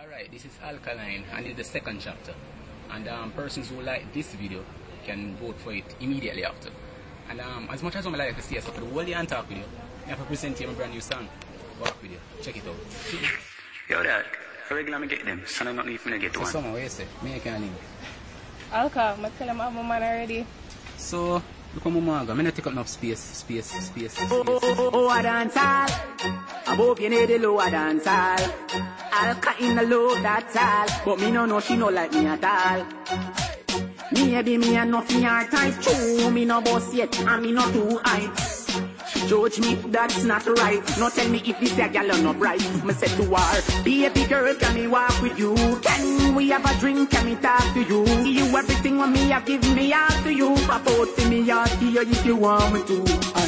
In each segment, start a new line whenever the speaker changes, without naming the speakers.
Alright, this is Alkaline and it's the second chapter. And persons who like this video can vote for it immediately after. And as much as I'm like to see us for the whole day and talk with you, I have to present you my brand new song. Walk with you. Check it out.
Yo, Dad, how regular me get them? Son, I'm not even gonna get one.
So, what you say? Me, I can't leave.
Alka, I tell him I have my man already.
So, look at my manga. I'm not take up enough space.
Oh, I dance all. Above you need the low, I dance all. Alka in the low, that's all. But me no know she no like me at all. Me be me and nothing her type. True, me no boss yet, and me no too high. Judge me, that's not right. No tell me if this a gal or not bright. Me say to her, baby girl, can me walk with you? Can we have a drink? Can me talk to you? You everything when me have give me all to you. Pop out to me out here if you want me to.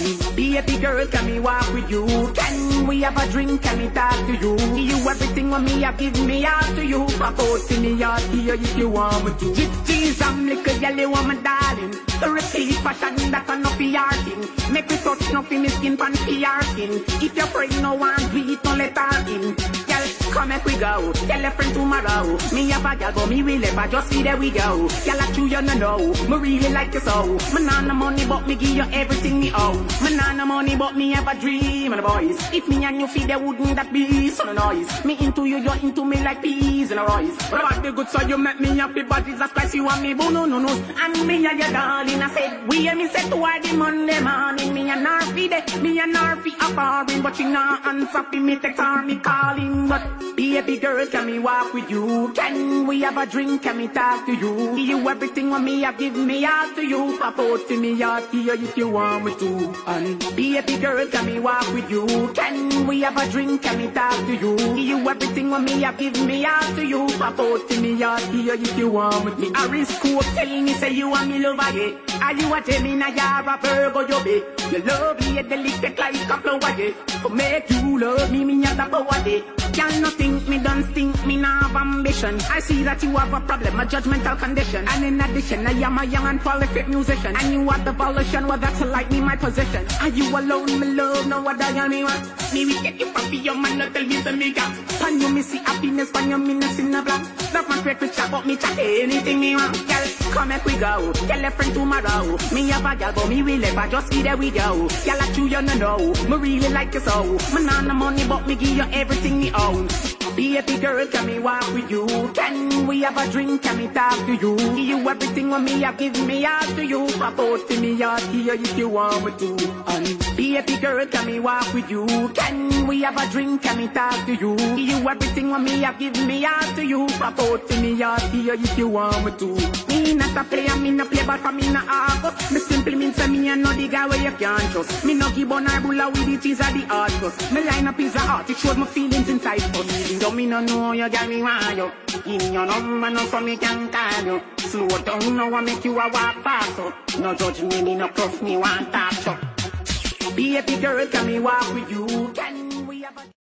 Baby girl, can me walk with you? Can we have a drink? Can me talk to you? You everything when me have give me all to you. Pop out to me out here if you want me to. Gypsies, I'm little gal, you want my darling. The repeat fashion that can not be thing. Make me touch nothing. Me skin pan PR skin. If your friend no want do it, don't let her in. Girl, come make we go. Tell a friend tomorrow. Me have a girl, but me will never just see there we go. Girl, I you no know. Me really like you so. Me nah no money, but me give you everything me owe. Me nah no money, but me have a dream of the boys. If me and you feed there, wouldn't that be so noise? Me into you, you're into me like peas in a rice. But about the good, so you make me happy, but Jesus Christ, you want me, but no. And me and your darling, I said, we and me said to her the Monday morning, me and her feed me and her feet are barring, but she not answer for me, text her, me calling. But baby girl, can me walk with you? Can we have a drink? Can me talk to you? You everything when me have give me all to you. Pop out to me out here if you want me to. And baby girl, can me walk with you? Can we have a drink? Can me talk to you? You everything when me have give me all to you. Pop out to me out here if you want me to. I risk hope telling me say you want me love again. Are you a Gemini, you're a Virgo, you be? You love me, delicate like a flower, yeah. For make you love me, me have the power, yeah. Y'all not think me don't stink, me not have ambition. I see that you have a problem, a judgmental condition. And in addition, I am a young and prolific musician. And you have the volition, well that's like me, my position. Are you alone, me love, no other than me want? Me we get you from your man, not tell me the me got. Pan you me see happiness, pan you me no see no black. Love my great picture, but me chat anything me want. Girl, come make we go, tell a friend tomorrow. Me have a girl, but me will never just see there we go. Girl, I you no know, me really like you so. Me nah no money, but me give you everything me own. Baby girl, can me walk with you? Can we have a drink? Can me talk to you? You everything when me have give me all to you. Pop out to me out here if you want me to. And baby girl, can me walk with you? Can we have a drink? Can me talk to you? You everything when me have give me all to you. Pop out to me out here if you want me to. Me not a player, me no play, but for me not argus. Me simply mean say me and no the guy where you can't trust. Me no give on a bulla with the cheese or the argus. Me line up is a art, it shows my feelings inside us. Even though me no know you, girl, me want you. Give me your number, no so me can call you. Slow down, now I make you a walk faster. No judge me, me no cuff me, want talk to. Baby girl, can me walk with you? Can